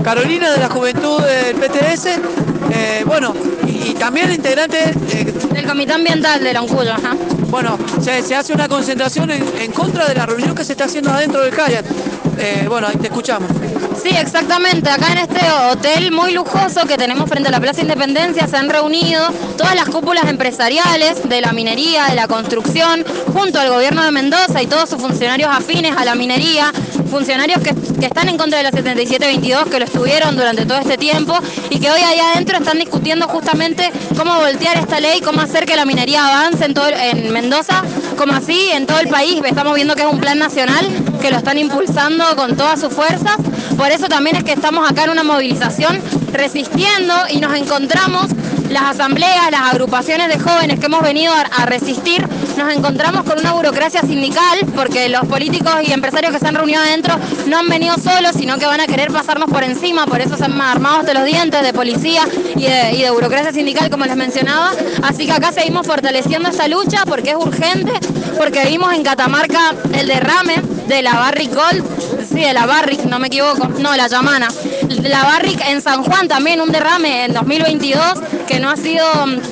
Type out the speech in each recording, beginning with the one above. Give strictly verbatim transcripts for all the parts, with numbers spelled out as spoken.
Carolina de la Juventud del P T S, eh, bueno, y, y también integrante eh, del Comité Ambiental de Loncuyo, ajá. Bueno, se, se hace una concentración en, en contra de la reunión que se está haciendo adentro del kayak. Eh, bueno, ahí te escuchamos. Sí, exactamente. Acá en este hotel muy lujoso que tenemos frente a la Plaza Independencia se han reunido todas las cúpulas empresariales de la minería, de la construcción, junto al gobierno de Mendoza y todos sus funcionarios afines a la minería, funcionarios que, que están en contra de la setenta y siete veintidós, que lo estuvieron durante todo este tiempo y que hoy ahí adentro están discutiendo justamente cómo voltear esta ley, cómo hacer que la minería avance en, todo, en Mendoza, como así en todo el país. Estamos viendo que es un plan nacional que lo están impulsando con todas sus fuerzas. Por eso también es que estamos acá en una movilización resistiendo y nos encontramos las asambleas, las agrupaciones de jóvenes que hemos venido a, a resistir, nos encontramos con una burocracia sindical porque los políticos y empresarios que se han reunido adentro no han venido solos, sino que van a querer pasarnos por encima, por eso se han armado hasta los dientes de policía y de, y de burocracia sindical, como les mencionaba. Así que acá seguimos fortaleciendo esta lucha porque es urgente, porque vimos en Catamarca el derrame de la Barrick Gold, sí, de la Barrick, no me equivoco, no, la Yamana, la Barrick en San Juan también, un derrame en dos mil veintidós que no ha sido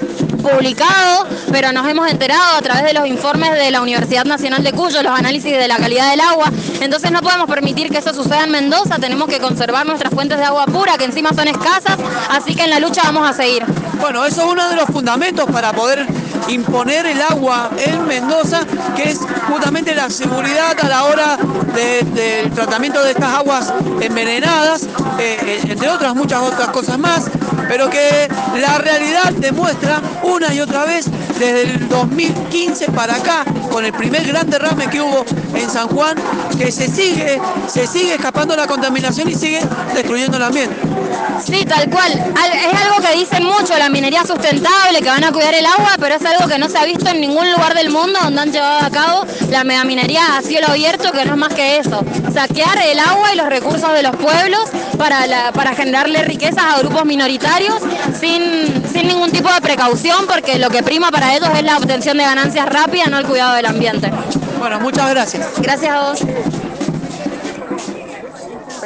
publicado, pero nos hemos enterado a través de los informes de la Universidad Nacional de Cuyo, los análisis de la calidad del agua. Entonces no podemos permitir que eso suceda en Mendoza, tenemos que conservar nuestras fuentes de agua pura, que encima son escasas, así que en la lucha vamos a seguir. Bueno, eso es uno de los fundamentos para poder imponer el agua en Mendoza, que es justamente la seguridad a la hora de, del tratamiento de estas aguas envenenadas, eh, entre otras muchas otras cosas más, pero que la realidad demuestra una y otra vez desde el dos mil quince para acá, con el primer gran derrame que hubo en San Juan, que se sigue, se sigue escapando la contaminación y sigue destruyendo el ambiente. Sí, tal cual. Es algo que dicen mucho, la minería sustentable, que van a cuidar el agua, pero es algo que no se ha visto en ningún lugar del mundo donde han llevado a cabo la megaminería a cielo abierto, que no es más que eso, saquear el agua y los recursos de los pueblos para, la, para generarle riquezas a grupos minoritarios sin, sin ningún tipo de precaución, porque lo que prima para ellos es la obtención de ganancias rápidas, no el cuidado del ambiente. Bueno, muchas gracias. Gracias a vos.